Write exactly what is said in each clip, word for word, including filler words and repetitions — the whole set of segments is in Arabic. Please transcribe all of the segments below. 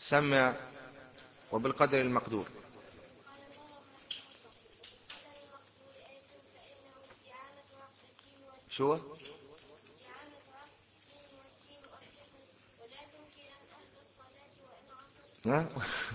سمع. وبالقدر المقدور. شو ها؟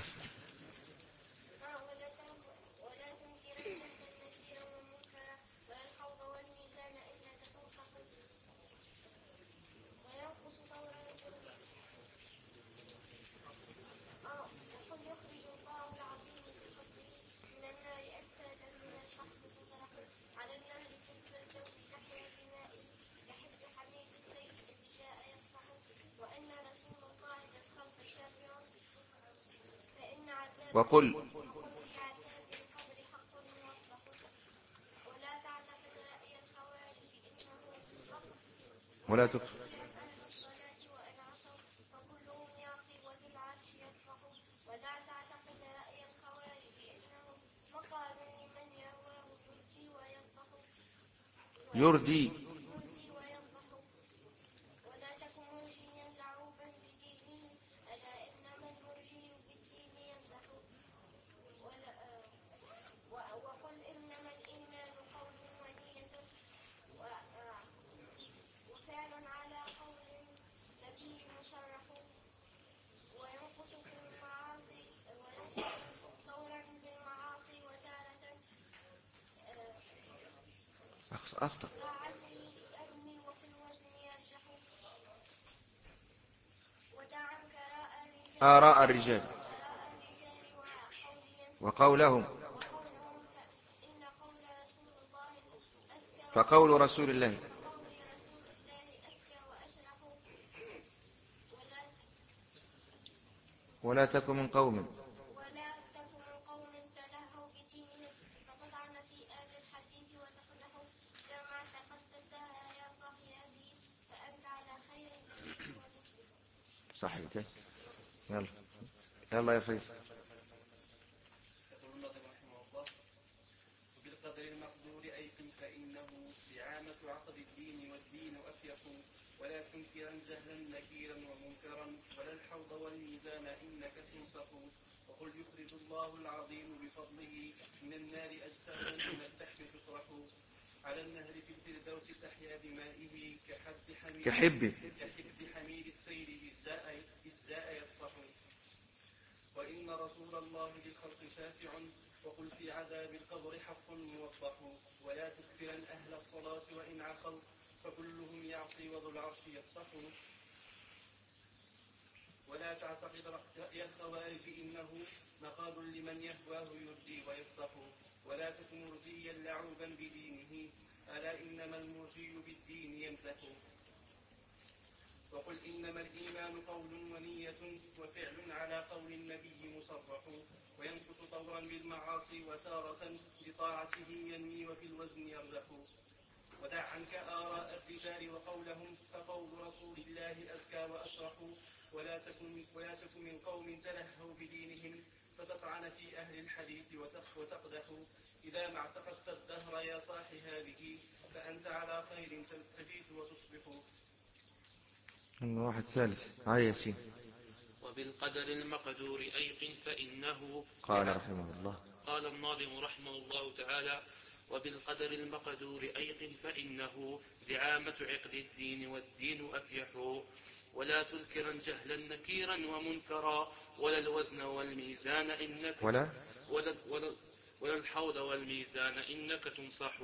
وقل ولا تكفر. يردي. أخطأ. آراء الرجال وقولهم. فقول رسول الله ولا تكن من قوم صحيح. يلا يلا يا فيصل. بالقدر المقدور أيقن فإنه دعامة عقد الدين والدين أفيق ولا تنكرا جهلا نكيرا ومنكرا ولا الحوض والميزان إنك تنصف وقل يخرج الله العظيم بفضله من النار أجسادا من اللحم تطرح على النهر في الفردوس تحيا بمائه كحب حميد, كحب. كحب حميد السير إجزاء يطفح وإن رسول الله للخلق شافع وقل في عذاب القبر حق موضح ولا تكفرا أهل الصلاة وإن عصوا فكلهم يعصي وذو العرش يصفح ولا تعتقد رأي الخوارج إنه مقال لمن يهواه يردي ويفضح ولا تكن مرجيا لعوبا بدينه ألا إنما المرجي بالدين يمزح وقل إنما الإيمان قول ونية وفعل على قول النبي مصرح وينقص طورا بالمعاصي وتارة بطاعته ينمي وفي الوزن يرجح ودع عنك آراء الرجال وقولهم فقول رسول الله أزكى وأشرح ولا تكن, ولا تكن من قوم تلهوا بدينهم فتطعن في أهل الحديث وتقدح إذا ما اعتقدت الدهر يا صاح هذه فأنت على خير تبيت وتصبح. واحد ثالث هاي ياسين. وبالقدر المقدور أيقن فإنه قال رحمه الله قال الناظم رحمه الله تعالى وبالقدر المقدور أيقن فإنه دعامة عقد الدين والدين أفيح ولا تنكرا جهلا نكيرا ومنكرا ولا الوزن والميزان إنك ولا ولا, ولا, ولا الحوض والميزان إنك تنصح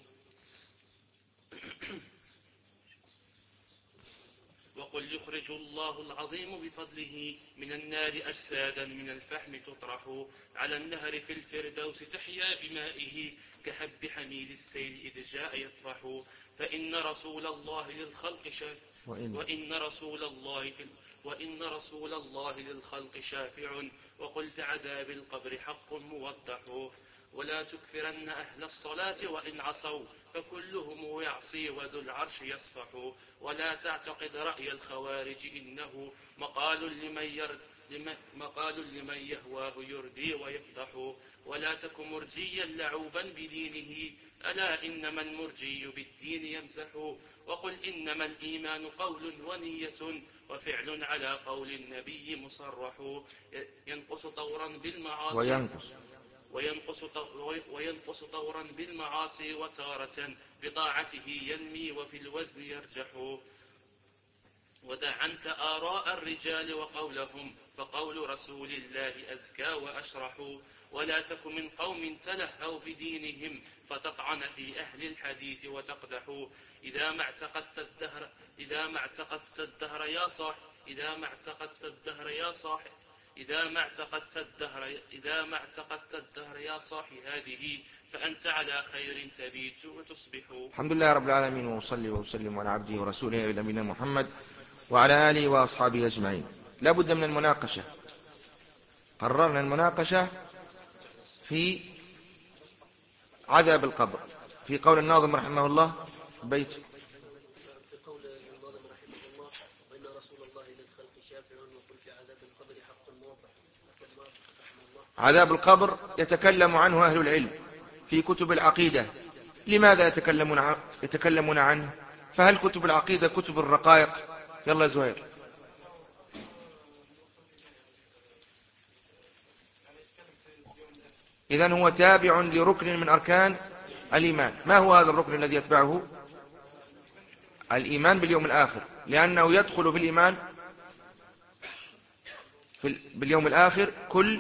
وقل يخرج الله العظيم بفضله من النار أجسادا من الفحم تطرح على النهر في الفردوس تحيا بمائه كحب حميل السيل إذ جاء يطفح فإن رسول الله للخلق شاف وإن, وإن رسول الله في وإن رسول الله للخلق شافع وقل في عذاب القبر حق موضح ولا تكفرن أهل الصلاة وإن عصوا فكلهم يعصي وذو العرش يصفح ولا تعتقد رأي الخوارج إنه مقال لمن, يرد لمن مقال لمن يهواه يردي ويفضح. ولا تك مرجيا لعوبا بدينه، ألا إنما المرجي بالدين يمزح. وقل إنما الإيمان قول ونية وفعل على قول النبي مصرح. ينقص طورا بالمعاصي وينقص وينقص وينقص طورا بالمعاصي وتارة بطاعته ينمي وفي الوزن يرجح. ودع عنك آراء الرجال وقولهم، فقول رسول الله أزكى وأشرح. ولا تك من قوم تلهوا بدينهم فتطعن في أهل الحديث وتقدح. إذا ما اعتقدت الدهر إذا ما اعتقدت الدهر يا صاح إذا ما اعتقدت الدهر يا صاح إذا ما اعتقدت الدهر إذا ما اعتقدت الدهر يا صاحي هذه، فأنت على خير تبيت وتصبح. الحمد لله رب العالمين، وصلي وسلم على عبده ورسوله نبينا محمد وعلى آله وأصحابه أجمعين. لا بد من المناقشة. قررنا المناقشة في عذاب القبر في قول الناظم رحمه الله بيت في قول الناظم رحمه الله: وإن رسول الله للخلق شافع وقل في عذاب القبر حق موضح. عذاب القبر يتكلم عنه أهل العلم في كتب العقيدة. لماذا يتكلمون يتكلمون عنه؟ فهل كتب العقيدة كتب الرقائق؟ يلا زهير. إذن هو تابع لركن من أركان الإيمان. ما هو هذا الركن الذي يتبعه؟ الإيمان باليوم الآخر، لأنه يدخل في الإيمان في باليوم الآخر كل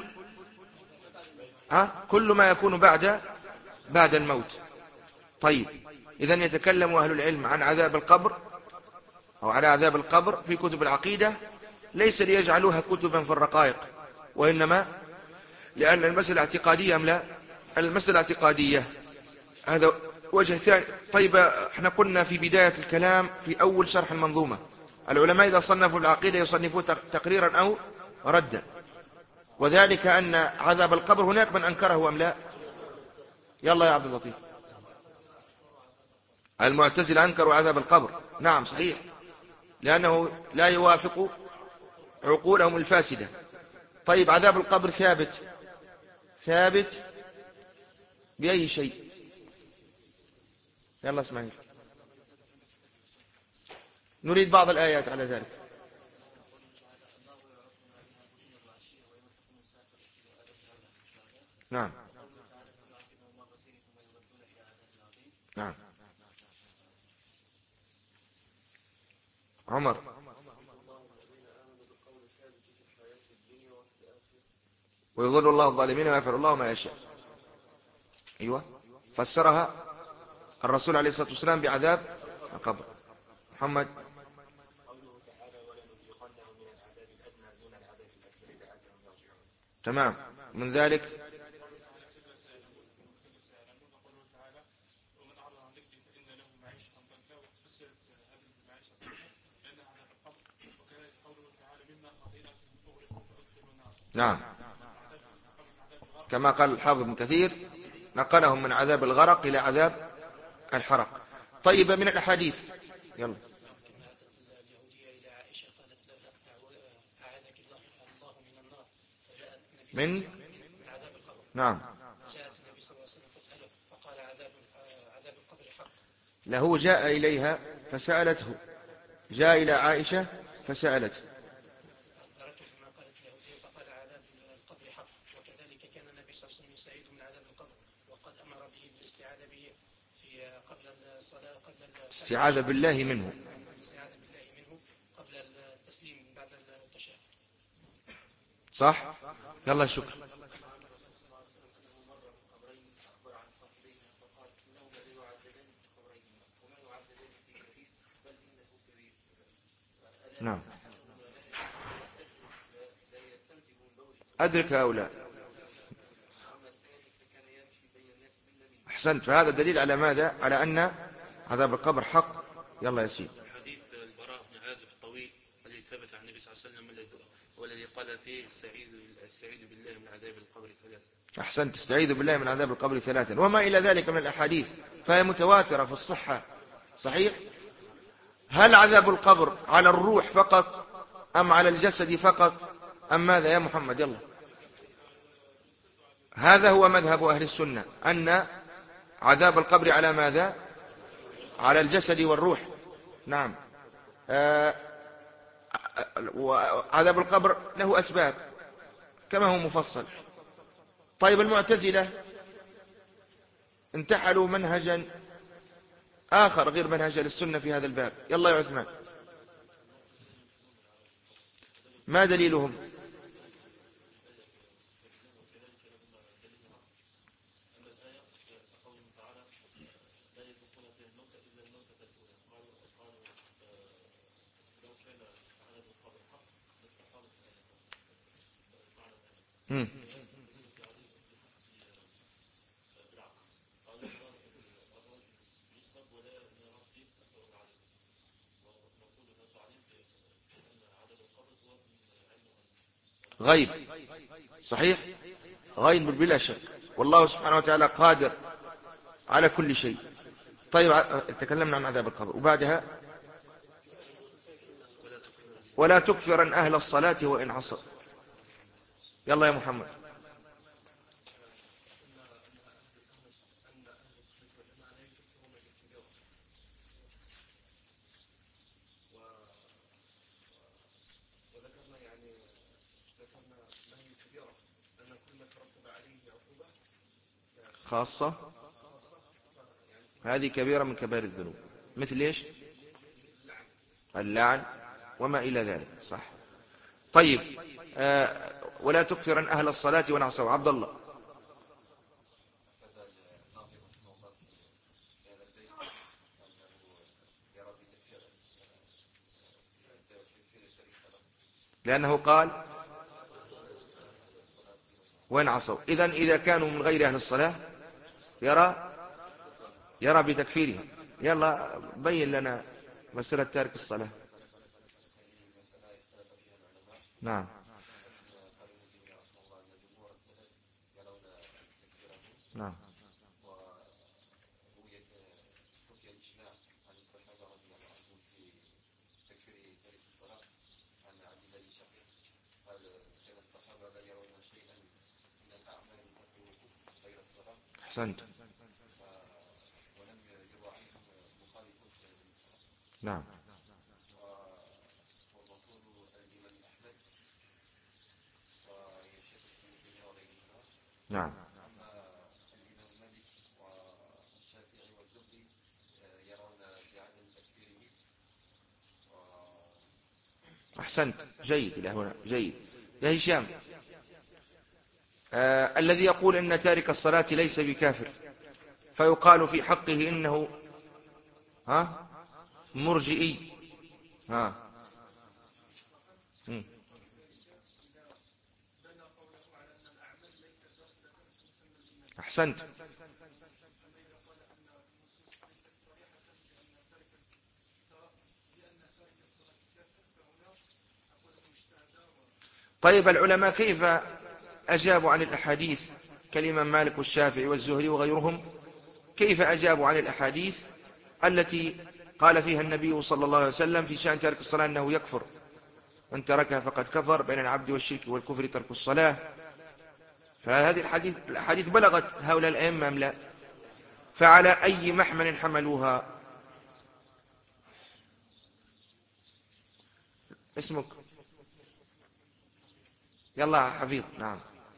ها كل ما يكون بعد بعد الموت. طيب، إذن يتكلم أهل العلم عن عذاب القبر أو على عذاب القبر في كتب العقيدة، ليس ليجعلوها كتبا في الرقائق، وإنما لأن المسألة اعتقادية أم لا؟ المسألة اعتقادية. هذا وجه ثاني. طيب، احنا قلنا في بداية الكلام في أول شرح المنظومة، العلماء إذا صنفوا العقيدة يصنفون تقريرا أو ردا، وذلك أن عذاب القبر هناك من أنكره أم لا؟ يلا يا عبد اللطيف. المعتزلة أنكروا عذاب القبر، نعم صحيح، لأنه لا يوافق عقولهم الفاسدة. طيب، عذاب القبر ثابت ثابت بأي شيء؟ يلا اسمعي، نريد بعض الآيات على ذلك. نعم نعم. عمر: ويضل الله الظالمين ويفعل الله ما يشاء. أيوة، فسرها الرسول عليه الصلاة والسلام بعذاب القبر. محمد: تمام. من ذلك نعم، كما قال الحافظ ابن كثير نقلهم من عذاب الغرق إلى عذاب الحرق. طيب، من الأحاديث يلا. من نعم جاءت النبي صلى الله عليه وسلم تسأله فقال عذاب عذاب القبر حق. له جاء إليها فسألته، جاء إلى عائشة فسألته. أخبرته بما قالت اليهودية فقال عذاب القبر حق. وكذلك كان النبي صلى الله عليه وسلم يستعيذ من عذاب القبر، وقد أمر به بالاستعاذة به في قبل الصلاة قبل استعاذ بالله منه الاستعاذة بالله منه قبل التسليم بعد التشهد. صح. يلا شكرا. نعم، أدرك هؤلاء. أحسنت، فهذا دليل على ماذا؟ على أن عذاب القبر حق. يلا يا سيدي. حديث البراء بن عازب الطويل الذي ثبت عن النبي صلى الله عليه وسلم والذي قال فيه السعيد السعيد بالله من عذاب القبر ثلاثة. أحسنت، استعيذ بالله من عذاب القبر ثلاثا، وما إلى ذلك من الأحاديث فهي متواترة في الصحة. صحيح. هل عذاب القبر على الروح فقط أم على الجسد فقط أم ماذا يا محمد؟ يلا. هذا هو مذهب أهل السنة، أن عذاب القبر على ماذا؟ على الجسد والروح. نعم. آه وعذاب القبر له أسباب كما هو مفصل. طيب المعتزلة انتحلوا منهجا آخر غير منهج السنة في هذا الباب. يلا يا عثمان، ما دليلهم؟ مم. غيب صحيح، غيب بلا شك، والله سبحانه وتعالى قادر على كل شيء. طيب تكلمنا عن عذاب القبر، وبعدها ولا تكفرن أهل الصلاة وإن عصوا. يلا يا محمد. خاصة، هذه كبيرة من كبائر الذنوب، مثل إيش؟ اللعن وما إلى ذلك، صح. طيب آه ولا تكفرن أهل الصلاة وإن عصوا. عبد الله. لأنه قال وإن عصوا. إذن إذا كانوا من غير أهل الصلاة يرى يرى بتكفيرهم. يلا بين لنا مسألة تارك الصلاة. نعم. نعم. أحسنت. نعم. نعم. أحسنت، جيد إلى هنا، جيد. يا هشام، آه الذي يقول إن تارك الصلاة ليس بكافر فيقال في حقه إنه ها مرجئي. ها مم. أحسنت. طيب العلماء كيف أجابوا عن الأحاديث كالإمام مالك والشافعي والزهري وغيرهم؟ كيف أجابوا عن الأحاديث التي قال فيها النبي صلى الله عليه وسلم في شأن تارك الصلاة أنه يكفر، من تركها فقد كفر، بين العبد والشرك والكفر ترك الصلاة؟ فهذه الحديث الحديث بلغت هؤلاء الأئمة أم لا؟ فعلى أي محمل حملوها؟ اسمك؟ يلا حفيظ. نعم.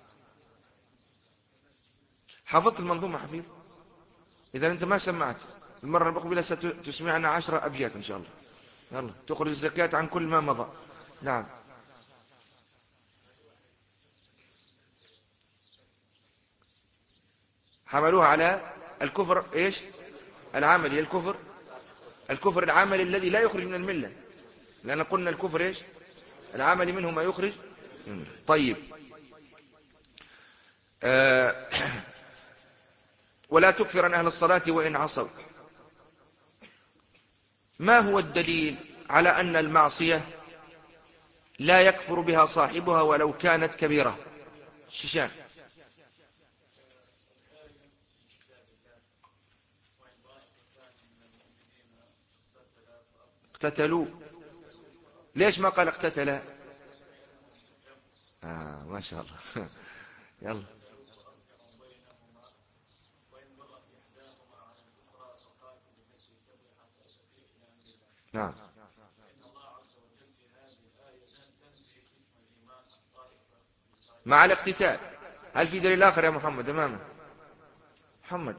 حفظت المنظومة حفيظ؟ إذا أنت ما سمعت المرة المقبلة ستسمعنا عشرة أبيات إن شاء الله. يلا تخرج الزكاة عن كل ما مضى. نعم. حملوها على الكفر إيش العملي، الكفر الكفر العملي الذي لا يخرج من الملة، لأن قلنا الكفر إيش العملي منه ما يخرج. طيب آه ولا تكفرن أهل الصلاة وإن عصوا. ما هو الدليل على أن المعصية لا يكفر بها صاحبها ولو كانت كبيرة؟ شيشان. اقتتلوا، ليش ما قال اقتتل؟ آه ما شاء الله. يلا. نعم. مع الاقتتال. هل في دليل آخر يا محمد أمامه؟ محمد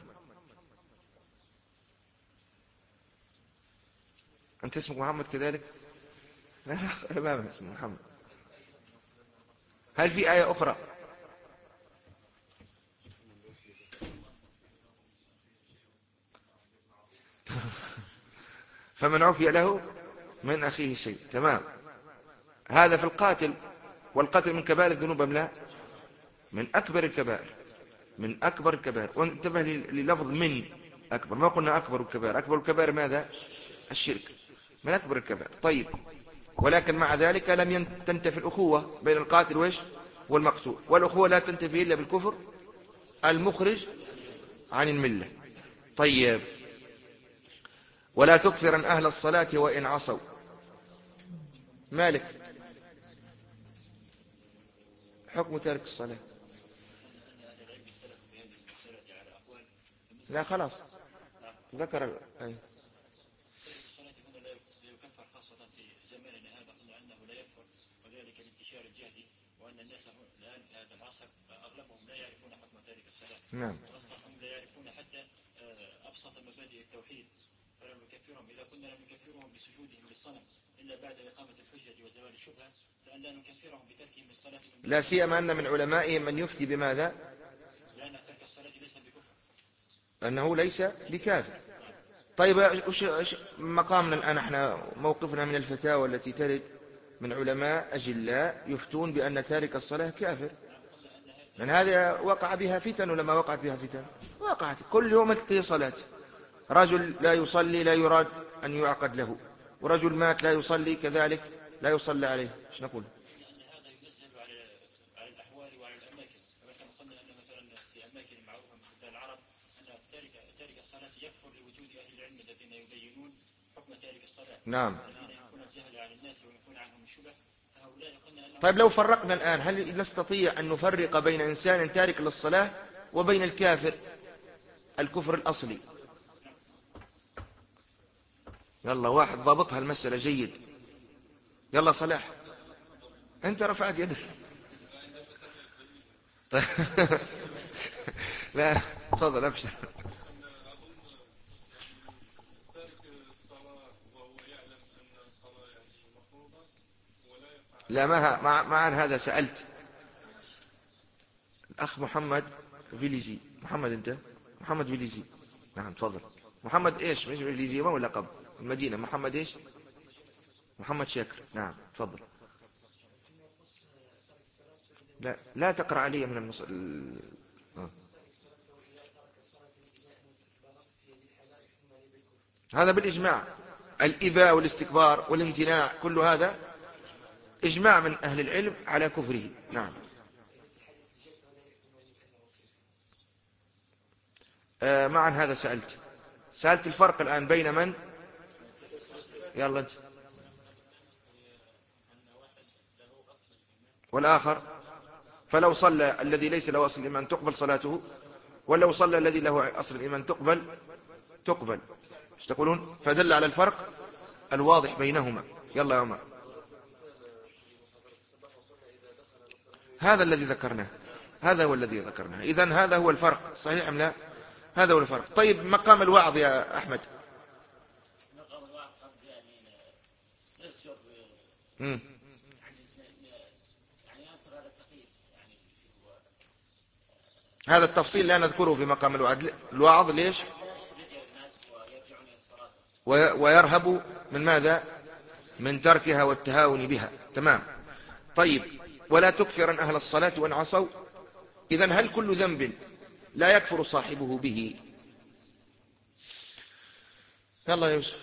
أنت اسمك محمد كذلك؟ لا لا أمامه اسمه محمد. هل في آية أخرى؟ فمن عفي له من أخيه شيء. تمام. هذا في القاتل، والقتل من كبائر الذنوب أم لا؟ من أكبر الكبائر، من أكبر الكبائر. وانتبه للفظ من أكبر، ما قلنا أكبر الكبائر. أكبر الكبائر ماذا؟ الشرك، من أكبر الكبائر. طيب، ولكن مع ذلك لم تنتفي الأخوة بين القاتل وإيش والمقتول، والأخوة لا تنتفي إلا بالكفر المخرج عن الملة. طيب، ولا تكفرن أهل الصلاة وإن عصوا. مالك حكم تارك الصلاة؟ لا خلاص ذكر ال... أي. نعم. واصلهم لا يعرفون حتى ابسط مبادئ التوحيد، فلا نكفرهم. اذا كنا لم نكفرهم بسجودهم للصنم الا بعد اقامه الحجه وزوال الشبهه، فان لا نكفرهم بتركهم للصلاه، لا سيما ان من علمائهم من يفتي بماذا؟ لان ترك الصلاه ليس بكفر، انه ليس بكافر. طيب وش مقامنا الان؟ احنا موقفنا من الفتاوى التي ترد من علماء اجلاء يفتون بان تارك الصلاه كافر، لأن هذا وقع بها فتن. ولما وقعت بها فتن وقعت كل يوم تلقي صلاة. رجل لا يصلي لا يراد أن يعقد له، ورجل مات لا يصلي كذلك لا يصلى عليه. ايش نقول؟ لان هذا ينزل على على الاحوال وعلى الاماكن. فمثلا قلنا ان مثلا في اماكن معروفه مثل العرب ان تارك تارك الصلاه يكفر لوجود اهل العلم الذين يبينون حكم تارك الصلاه. نعم. الذين ينفون الجهل عن الناس وينفون عنهم الشبه، فهؤلاء قلنا انهم. طيب لو فرقنا الآن، هل نستطيع أن نفرق بين إنسان تارك للصلاة وبين الكافر الكفر الأصلي؟ يلا واحد ضابطها المسألة جيد. يلا صلاح، أنت رفعت يدك. طيب. لا تفضل أبشر. لا ما مع مع هذا سألت الأخ محمد فيليزي. محمد أنت محمد فيليزي؟ نعم تفضل. محمد إيش؟ مش فيليزي ما ولا قبل المدينة؟ محمد إيش؟ محمد شاكر. نعم تفضل. لا لا تقرأ علي من المص... ال... آه. هذا بالإجماع، الإباء والاستكبار والامتناع كل هذا إجماع من أهل العلم على كفره. نعم. آه معا هذا سألت سألت الفرق الآن بين من؟ يلا أنت. والآخر؟ فلو صلى الذي ليس له أصل الإيمان تقبل صلاته، ولو صلى الذي له أصل الإيمان تقبل تقبل ايش تقولون؟ فدل على الفرق الواضح بينهما. يلا يا عمر. هذا الذي ذكرناه، هذا هو الذي ذكرناه. إذن هذا هو الفرق، صحيح أم لا؟ هذا هو الفرق. طيب مقام الوعظ يا أحمد. مقام الوعظ يعني يسجر مم. يعني ينصر هذا التقييد. يعني هذا التفصيل لا نذكره في مقام الوعظ. الوعظ ليش؟ ويرهب من ماذا؟ من تركها والتهاون بها. تمام. طيب، ولا تكفرن أهل الصلاة وإن عصوا. إذن هل كل ذنب لا يكفر صاحبه به؟ يلا يا يوسف.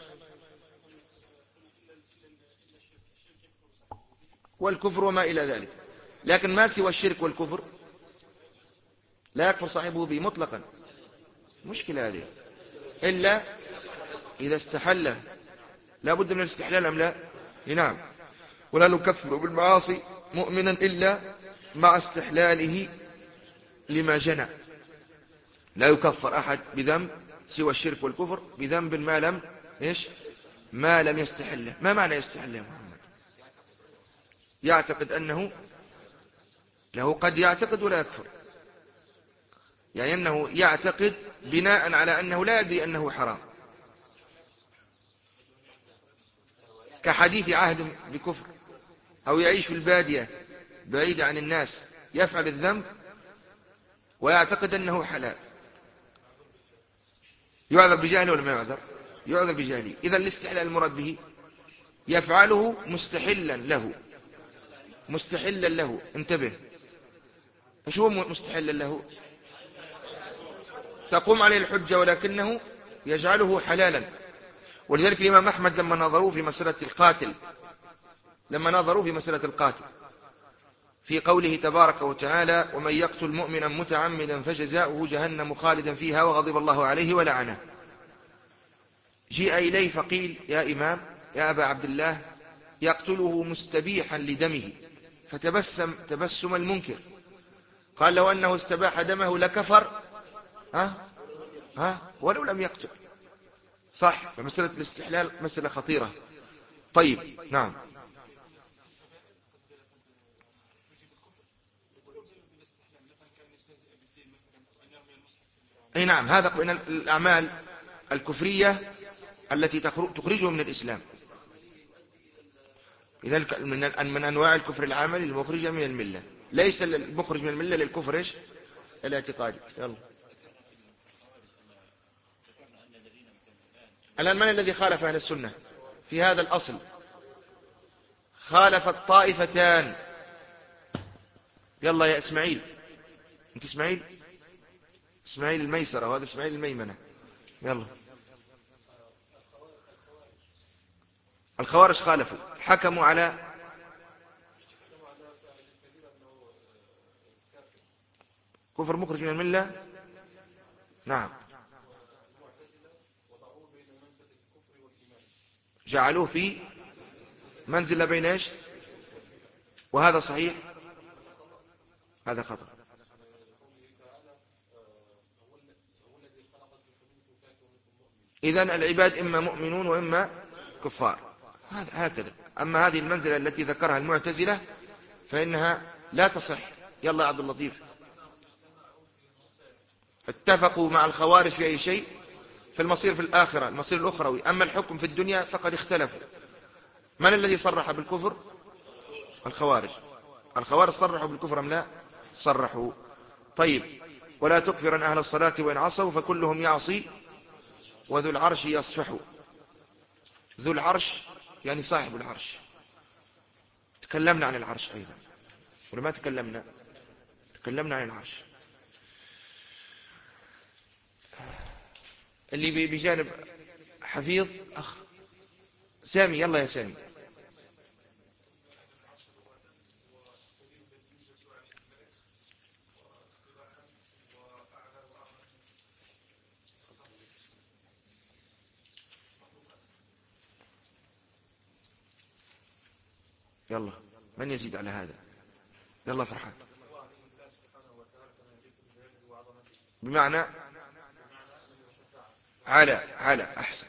والكفر وما إلى ذلك، لكن ما سوى الشرك والكفر لا يكفر صاحبه به مطلقا. مشكلة هذه، إلا إذا استحله. لا بد من الاستحلال أم لا؟ نعم. ولا نكفر بالمعاصي مؤمنا إلا مع استحلاله لما جنى. لا يكفر أحد بذنب سوى الشرك والكفر بذنب ما لم إيش ما لم يستحله. ما معنى يستحله يا محمد؟ يعتقد أنه له، قد يعتقد ولا يكفر، يعني أنه يعتقد بناء على أنه لا يدري أنه حرام، كحديث عهد بكفر، أو يعيش في البادية بعيد عن الناس يفعل الذنب ويعتقد أنه حلال، يعذر بجهله ولا ما يعذر؟ يعذر بجهله. إذا الاستحلال المراد به يفعله مستحلا له، مستحلا له، انتبه، ايش هو مستحلا له؟ تقوم عليه الحجة ولكنه يجعله حلالا. ولذلك الإمام أحمد لما نظروا في مسألة القاتل لما نظروا في مسألة القاتل في قوله تبارك وتعالى ومن يقتل مؤمنا متعمدا فجزاؤه جهنم خالدا فيها وغضب الله عليه ولعنه، جيء إليه فقيل يا إمام يا أبا عبد الله يقتله مستبيحا لدمه، فتبسم تبسم المنكر، قال لو أنه استباح دمه لكفر ها ها ولو لم يقتل. صح، فمسألة الاستحلال مسألة خطيرة. طيب نعم. أي نعم، هذا من الأعمال الكفرية التي تخرجه من الإسلام. لذلك من أنواع الكفر العملي المخرج من الملة، ليس المخرج من الملة للكفر إيش الاعتقادي. يلا الآن من الذي خالف أهل السنة في هذا الأصل؟ خالف الطائفتان. يلا يا إسماعيل، أنت إسماعيل إسماعيل الميسرة وهذا إسماعيل الميمنة. يلا. الخوارج خالفوا، حكموا على كفر مخرج من الملة. نعم، جعلوه في منزل بين ايش؟ وهذا صحيح، هذا خطأ. إذن العباد إما مؤمنون وإما كفار، هذا هكذا. أما هذه المنزلة التي ذكرها المعتزلة فإنها لا تصح. يلا يا عبد اللطيف. اتفقوا مع الخوارج في أي شيء؟ في المصير في الآخرة، المصير الأخروي. أما الحكم في الدنيا فقد اختلفوا. من الذي صرح بالكفر؟ الخوارج. الخوارج صرحوا بالكفر أم لا؟ صرحوا. طيب، ولا تكفرن أهل الصلاة وإن عصوا فكلهم يعصي وذو العرش يصفح. ذو العرش يعني صاحب العرش. تكلمنا عن العرش أيضا ولا ما تكلمنا؟ تكلمنا عن العرش. اللي بجانب حفيظ أخ سامي، يلا يا سامي. يلا، من يزيد على هذا؟ يلا فرحان. بمعنى على على أحسن.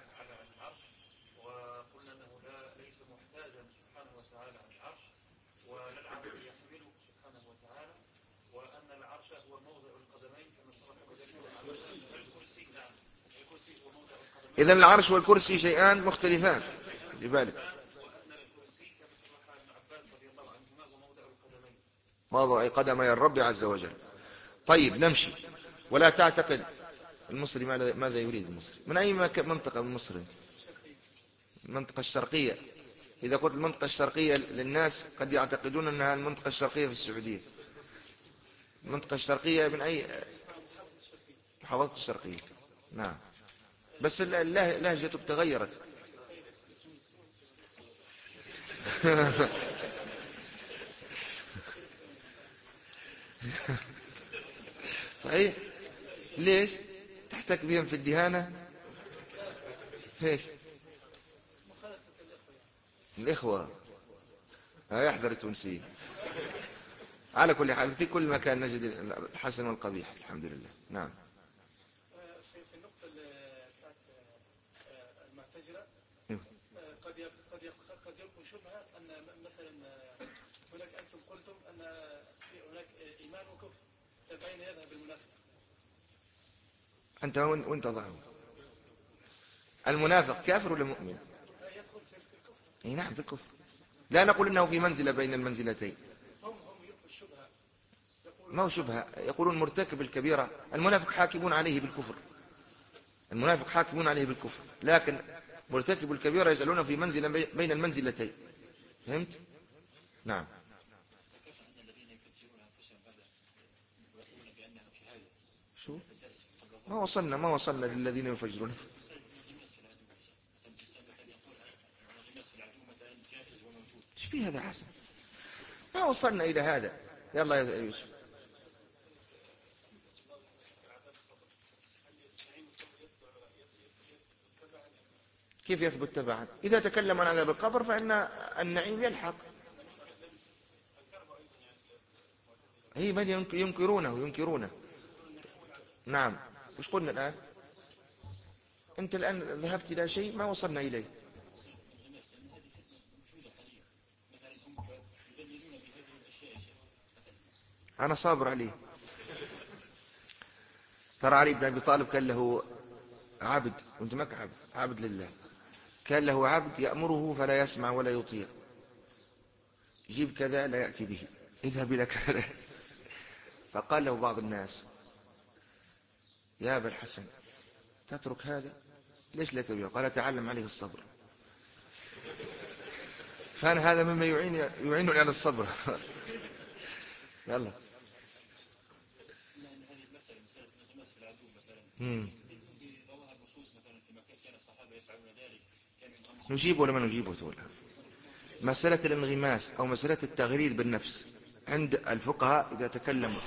وقلنا أنه لا ليس محتاجا سبحانه وتعالى عن العرش، ولا العرش يحمله سبحانه وتعالى، وأن العرش هو موضع القدمين كما صرح بذلك الكرسي. نعم، الكرسي هو موضع القدمين. إذن العرش والكرسي شيئان مختلفان لذلك. وأن الكرسي كما صرح ابن عباس رضي الله عنهما هو موضع القدمين، موضع قدمي الرب عز وجل. طيب نمشي. ولا تعتقد المصري ماذا يريد المصري؟ من أي منطقة من مصر؟ المنطقة الشرقية. إذا قلت المنطقة الشرقية للناس قد يعتقدون أنها المنطقة الشرقية في السعودية. المنطقة الشرقية من أي محافظة الشرقية؟ نعم، بس لهجتك تغيرت. صحيح. ليش تحتك بهم في الدهانة؟ فيش الإخوة هيحضر التونسية. على كل حال في كل مكان نجد الحسن والقبيح الحمد لله. نعم. في النقطة بتاعت المعتزلة قد قد قد يكون شبهة أن مثلا هناك أنتم قلتم أن في هناك إيمان وكفر، فأين يذهب المنافق؟ أنت وأنت ضعه. المنافق كافر ولا مؤمن؟ يدخل في الكفر. اي نعم في الكفر. لا نقول انه في منزلة بين المنزلتين. هم هم يلقوا الشبهة. ما هو شبهة، يقولون مرتكب الكبيرة. المنافق حاكمون عليه بالكفر. المنافق حاكمون عليه بالكفر، لكن مرتكب الكبيرة يجعلونه في منزلة بين المنزلتين. فهمت؟ نعم. شو؟ ما وصلنا ما وصلنا للذين يفجرون. ايش فيه هذا حسن؟ ما وصلنا إلى هذا. يلا يا يوسف. كيف يثبت تبعا؟ إذا تكلم عن عذاب القبر فإن النعيم يلحق. هي من ينكرونه ينكرونه. نعم. وش قلنا الآن؟ أنت الآن ذهبت إلى شيء ما وصلنا إليه. أنا صابر عليه. ترى علي بن أبي طالب كان له عبد، وانت ماك عبد، عبد لله. كان له عبد يأمره فلا يسمع ولا يطيع. جيب كذا لا يأتي به، اذهب إلى كذا. فقال له بعض الناس: يا أبا الحسن تترك هذا؟ ليش لا تبيه؟ قال: تعلم عليه الصبر. فأنا هذا مما يعين يعينني على الصبر. يلا. نجيب ولا ما نجيبه تقول؟ مسألة الانغماس أو مسألة التغرير بالنفس عند الفقهاء إذا تكلموا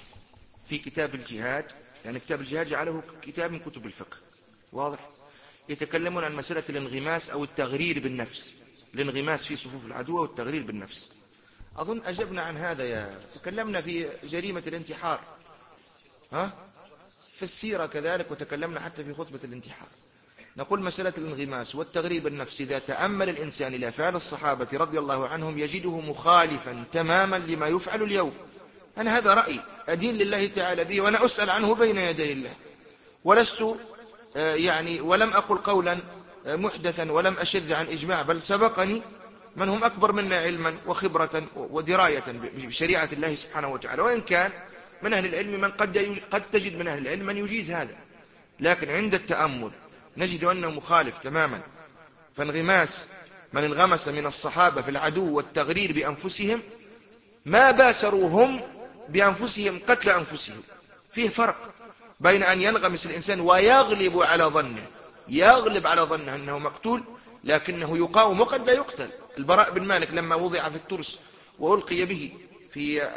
في كتاب الجهاد، يعني كتاب الجهاد جعله كتاب من كتب الفقه، واضح؟ يتكلمون عن مسألة الانغماس أو التغرير بالنفس، الانغماس في صفوف العدو والتغرير بالنفس. أظن أجبنا عن هذا. يا تكلمنا في جريمة الانتحار، ها؟ في السيرة كذلك، وتكلمنا حتى في خطبة الانتحار. نقول مسألة الانغماس والتغريب النفسي إذا تأمل الإنسان إلى فعل الصحابة رضي الله عنهم يجده مخالفا تماما لما يفعل اليوم. أنا هذا رأيي أدين لله تعالى به، وأنا أسأل عنه بين يدي الله، ولست يعني ولم أقل قولا محدثا ولم أشذ عن إجماع، بل سبقني من هم أكبر منا علما وخبرة ودراية بشريعة الله سبحانه وتعالى. وإن كان من أهل العلم من قد قد تجد من أهل العلم من يجيز هذا، لكن عند التأمل نجد أنه مخالف تماما. فانغماس من انغمس من الصحابة في العدو والتغرير بأنفسهم ما باشروا هم بأنفسهم قتل أنفسهم. فيه فرق بين أن ينغمس الإنسان ويغلب على ظنه، يغلب على ظنه أنه مقتول لكنه يقاوم وقد لا يقتل. البراء بن مالك لما وضع في الترس وألقي به في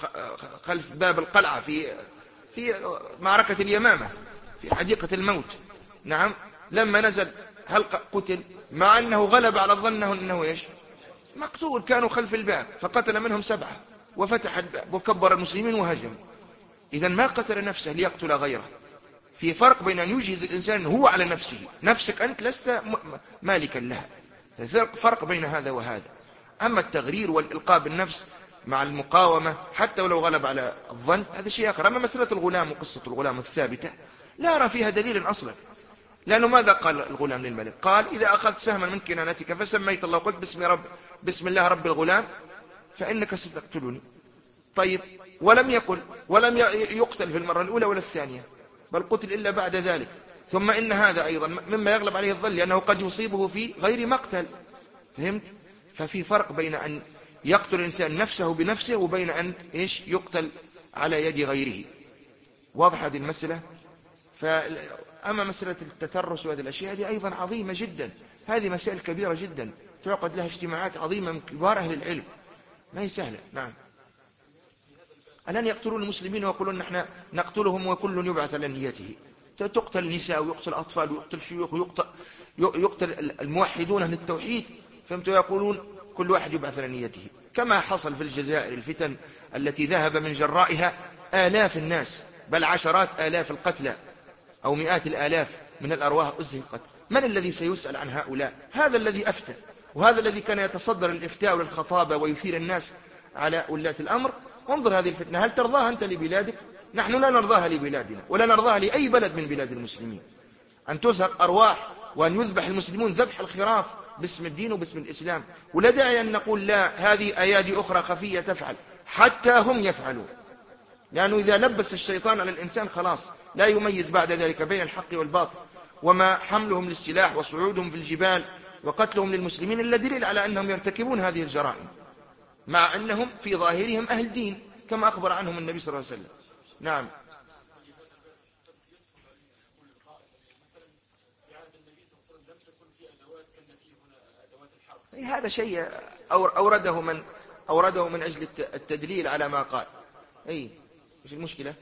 خلف باب القلعة في في معركة اليمامة في حديقة الموت، نعم، لما نزل هل قتل مع أنه غلب على ظنه أنه إيش؟ مقتول. كانوا خلف الباب فقتل منهم سبعة وفتح الباب وكبر المسلمين وهجموا. إذن ما قتل نفسه ليقتل غيره. في فرق بين أن يجهز الإنسان هو على نفسه، نفسك أنت لست مالكا لها، فرق بين هذا وهذا. أما التغرير والإلقاء بالنفس مع المقاومة حتى ولو غلب على الظن هذا شيء آخر. أما مسألة الغلام وقصة الغلام الثابتة لا أرى فيها دليل أصلا، لأنه ماذا قال الغلام للملك؟ قال: إذا أخذت سهما من كنانتك فسميت الله وقلت بسم, رب بسم الله رب الغلام فإنك ستقتلني. طيب، ولم يقل ولم يقتل في المرة الأولى ولا الثانية، بل قتل إلا بعد ذلك. ثم إن هذا أيضا مما يغلب عليه الظن لأنه قد يصيبه في غير مقتل. فهمت؟ ففي فرق بين أن يقتل الإنسان نفسه بنفسه وبين أن إيش يقتل على يد غيره. واضح هذه المسألة؟ فأما مسألة التترس وهذه الأشياء هذه أيضا عظيمة جدا، هذه مسائل كبيرة جدا تعقد لها اجتماعات عظيمة من كبار أهل العلم، ما هي سهلة. نعم. الآن يقتلون المسلمين ويقولون نحن نقتلهم وكل يبعث على نيته. تقتل النساء ويقتل الأطفال ويقتل شيوخ ويقتل يقتل الموحدون أهل التوحيد، فهمتوا؟ يقولون كل واحد يبعث على نيته. كما حصل في الجزائر الفتن التي ذهب من جرائها آلاف الناس، بل عشرات آلاف القتلى أو مئات الآلاف من الأرواح أزهقت. من الذي سيسأل عن هؤلاء؟ هذا الذي أفتى، وهذا الذي كان يتصدر الإفتاء والخطابة ويثير الناس على ولاة الأمر. وانظر هذه الفتنة، هل ترضاها أنت لبلادك؟ نحن لا نرضاها لبلادنا ولا نرضاها لأي بلد من بلاد المسلمين، أن تزهق أرواح وأن يذبح المسلمون ذبح الخراف باسم الدين وباسم الإسلام. ولا داعي أن نقول لا، هذه أيادي أخرى خفية تفعل، حتى هم يفعلون، لأنه إذا لبس الشيطان على الإنسان خلاص لا يميز بعد ذلك بين الحق والباطل. وما حملهم للسلاح وصعودهم في الجبال وقتلهم للمسلمين إلا دليل على أنهم يرتكبون هذه الجرائم، مع أنهم في ظاهرهم أهل دين كما أخبر عنهم النبي صلى الله عليه وسلم. نعم. هذا شيء أورده من أورده من أجل التدليل على ما قال. أي مش المشكلة؟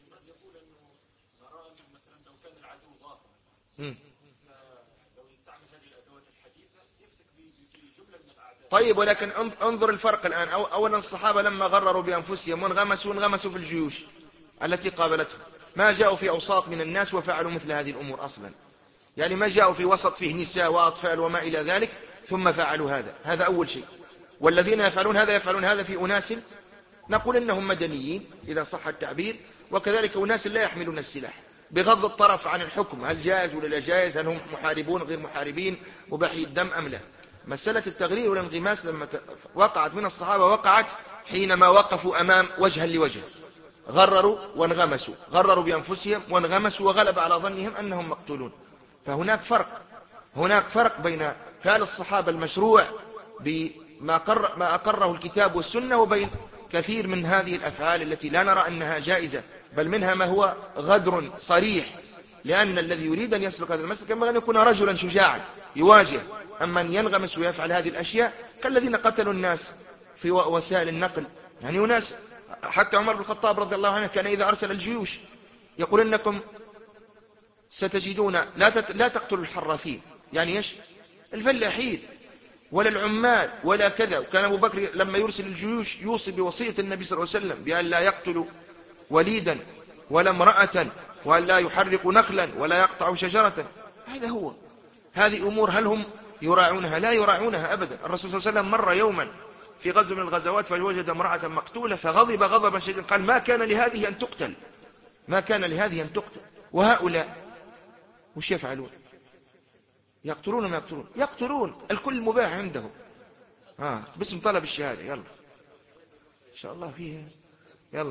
طيب، ولكن انظر الفرق الآن. أولا الصحابة لما غرروا بأنفسهم وانغمسوا انغمسوا في الجيوش التي قابلتهم، ما جاءوا في أوساط من الناس وفعلوا مثل هذه الأمور أصلا، يعني ما جاءوا في وسط فيه نساء وأطفال وما إلى ذلك ثم فعلوا هذا. هذا أول شيء. والذين يفعلون هذا يفعلون هذا في أناس نقول إنهم مدنيين إذا صح التعبير، وكذلك أناس لا يحملون السلاح، بغض الطرف عن الحكم هل جائز ولا لا جائز، هل هم محاربون غير محاربين مباحي الدم أم لا. مسألة التغرير والانغماس لما وقعت من الصحابة وقعت حينما وقفوا أمام وجها لوجه، غرروا وانغمسوا، غرروا بأنفسهم وانغمسوا وغلب على ظنهم أنهم مقتولون. فهناك فرق، هناك فرق بين فعل الصحابة المشروع بما قر ما أقره الكتاب والسنة وبين كثير من هذه الأفعال التي لا نرى أنها جائزة، بل منها ما هو غدر صريح، لأن الذي يريد أن يسلك هذا المسلك ينبغي أن يكون رجلا شجاعا يواجه. أما أن ينغمس ويفعل هذه الأشياء كالذين قتلوا الناس في وسائل النقل، يعني ناس حتى عمر بن الخطاب رضي الله عنه كان إذا أرسل الجيوش يقول إنكم ستجدون لا لا تقتلوا الحراثين، يعني إيش؟ الفلاحين ولا العمال ولا كذا. وكان أبو بكر لما يرسل الجيوش يوصي بوصية النبي صلى الله عليه وسلم بأن لا يقتلوا وليدا ولا امرأة وأن لا يحرقوا نخلا ولا يقطعوا شجرة. هذا هو. هذه أمور هل هم يراعونها؟ لا يراعونها أبدا. الرسول صلى الله عليه وسلم مر يوما في غزو من الغزوات فوجد امرأة مقتولة فغضب غضبا شديدا، قال ما كان لهذه أن تقتل، ما كان لهذه أن تقتل. وهؤلاء وش يفعلون؟ يقتلون ما يقتلون يقتلون الكل مباح عندهم، آه باسم طلب الشهادة. يلا إن شاء الله فيها. يلا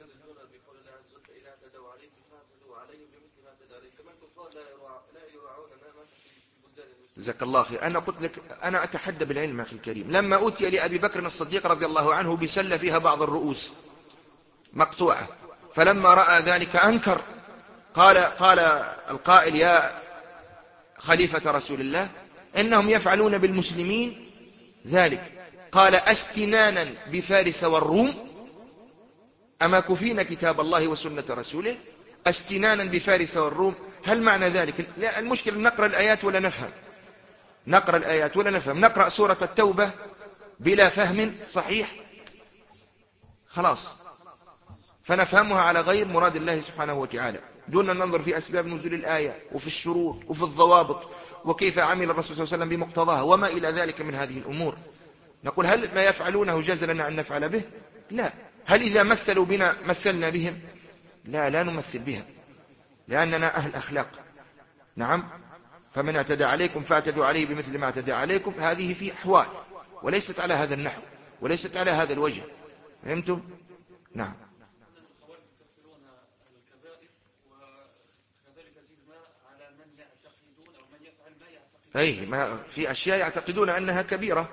جزاك الله خير. أنا قلت لك أنا أتحدى بالعلم أخي الكريم. لما أوتي لأبي بكر الصديق رضي الله عنه بسلة فيها بعض الرؤوس مقطوعة، فلما رأى ذلك أنكر. قال قال القائل يا خليفة رسول الله إنهم يفعلون بالمسلمين ذلك، قال أستنانا بفارس والروم أما كفينا كتاب الله وسنة رسوله؟ أستنانا بفارس والروم، هل معنى ذلك؟ لا، المشكلة نقرأ الآيات ولا نفهم، نقرأ الآيات ولا نفهم. نقرأ سورة التوبة بلا فهم صحيح خلاص، فنفهمها على غير مراد الله سبحانه وتعالى، دون أن ننظر في أسباب نزول الآية وفي الشروط وفي الضوابط وكيف عمل الرسول صلى الله عليه وسلم بمقتضاها وما إلى ذلك من هذه الأمور. نقول هل ما يفعلونه جاز لنا أن نفعل به؟ لا. هل إذا مثلوا بنا مثلنا بهم؟ لا، لا نمثل بهم، لأننا أهل أخلاق. نعم. فمن اعتدى عليكم فاعتدوا عليه بمثل ما اعتدى عليكم. هذه في أحوال وليست على هذا النحو وليست على هذا الوجه. فهمتم؟ نعم. أي ما في أشياء يعتقدون أنها كبيرة،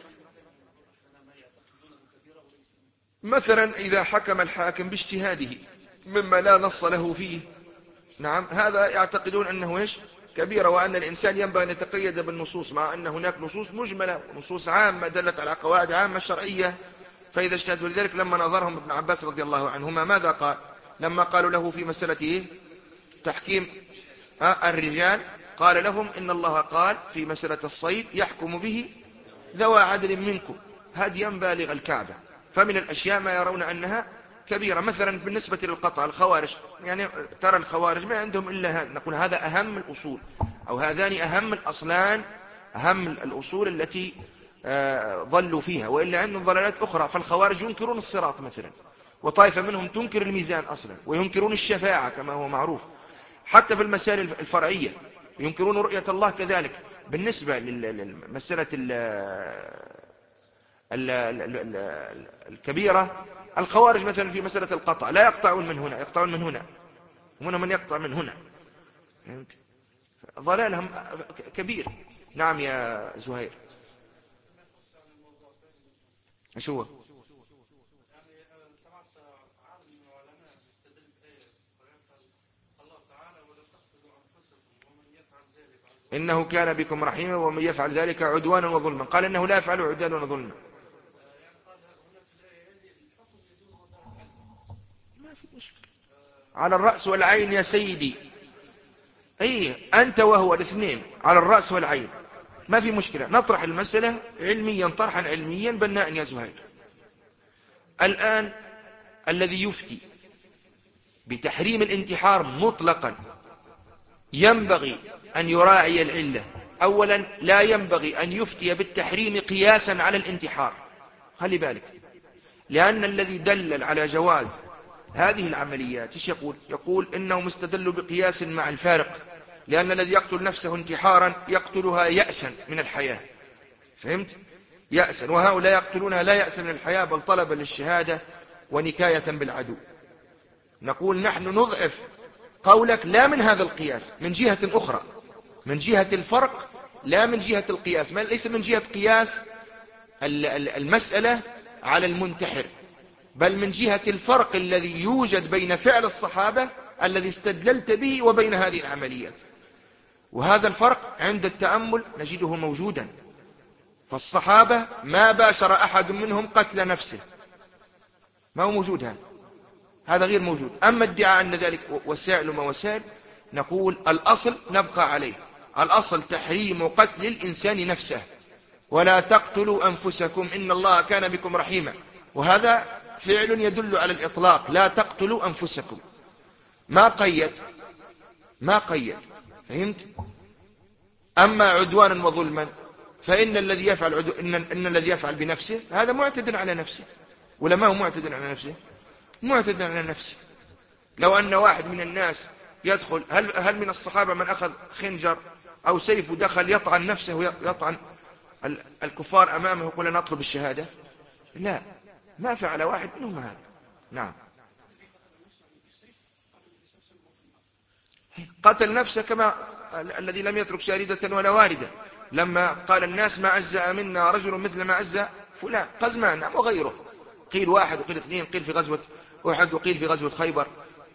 مثلا إذا حكم الحاكم باجتهاده مما لا نص له فيه، نعم، هذا يعتقدون أنه إيش؟ كبيرة، وأن الإنسان ينبغي أن يتقيد بالنصوص، مع أن هناك نصوص مجملة ونصوص عامة دلت على قواعد عامة شرعية. فإذا اجتهدوا لذلك لما نظرهم ابن عباس رضي الله عنهما ماذا قال لما قالوا له في مسألة إيه؟ تحكيم الرجال؟ قال لهم إن الله قال في مسألة الصيد يحكم به ذوى عدل منكم. هديا بالغ الكعبة. فمن الأشياء ما يرون أنها كبيرة. مثلا بالنسبة للقطع، الخوارج يعني ترى الخوارج ما عندهم إلا هذا، نقول هذا أهم الأصول، أو هذان أهم الأصلان، أهم الأصول التي ظلوا فيها، وإلا عندهم ضلالات أخرى. فالخوارج ينكرون الصراط مثلا، وطائفة منهم تنكر الميزان أصلا، وينكرون الشفاعة كما هو معروف. حتى في المسائل الفرعية ينكرون رؤية الله كذلك. بالنسبة للمسألة الكبيرة، الخوارج مثلا في مسألة القطع لا يقطعون من هنا، يقطعون من هنا، هنا من يقطع من هنا. ضلالهم كبير. نعم يا زهير. ايش هو؟ إنه كان بكم رحيما ومن يفعل ذلك عدوانا وظلما. قال إنه لا يفعل عدوانا وظلما. ما في مشكلة، على الرأس والعين يا سيدي. أي أنت وهو الاثنين على الرأس والعين، ما في مشكلة. نطرح المسألة علميا، طرحا علميا بناء يا زهير. الآن الذي يفتي بتحريم الانتحار مطلقا ينبغي أن يراعي العلة. أولا لا ينبغي أن يفتي بالتحريم قياسا على الانتحار، خلي بالك، لأن الذي دلل على جواز هذه العمليات ايش يقول؟ يقول إنه مستدل بقياس مع الفارق، لأن الذي يقتل نفسه انتحارا يقتلها يأسا من الحياة، فهمت؟ يأسا، وهؤلاء يقتلونها لا يأسا من الحياة بل طلبا للشهادة ونكاية بالعدو. نقول نحن نضعف قولك لا من هذا القياس، من جهة أخرى، من جهة الفرق، لا من جهة القياس، ما ليس من جهة قياس المسألة على المنتحر، بل من جهة الفرق الذي يوجد بين فعل الصحابة الذي استدللت به وبين هذه العمليات. وهذا الفرق عند التأمل نجده موجودا. فالصحابة ما باشر أحد منهم قتل نفسه، ما هو موجود، هذا هذا غير موجود. أما ادعاء أن ذلك وسائل وما وسائل، نقول الأصل نبقى عليه، الأصل تحريم قتل الإنسان نفسه. ولا تقتلوا أنفسكم إن الله كان بكم رحيما، وهذا فعل يدل على الإطلاق، لا تقتلوا أنفسكم، ما قيد ما قيد فهمت؟ أما عدوانا وظلما فإن الذي يفعل عدو... إن... إن الذي يفعل بنفسه هذا معتد على نفسه، ولا ما هو معتد على نفسه؟ معتد على نفسه. لو أن واحد من الناس يدخل، هل, هل من الصحابة من أخذ خنجر أو سيف ودخل يطعن نفسه ويطعن الكفار أمامه ويقول أنا أطلب الشهادة؟ لا، ما فعل واحد منهم هذا. نعم، قتل نفسه كما الذي لم يترك شاردة ولا واردة، لما قال الناس ما أجزأ منا رجل مثل ما أجزأ فلان قزمان، نعم، وغيره، قيل واحد وقيل اثنين، قيل في غزوة أحد وقيل في غزوة خيبر،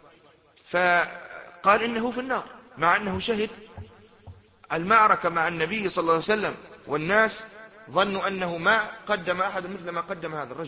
فقال إنه في النار مع أنه شهد المعركة مع النبي صلى الله عليه وسلم، والناس ظنوا أنه ما قدم أحد مثل ما قدم هذا الرجل.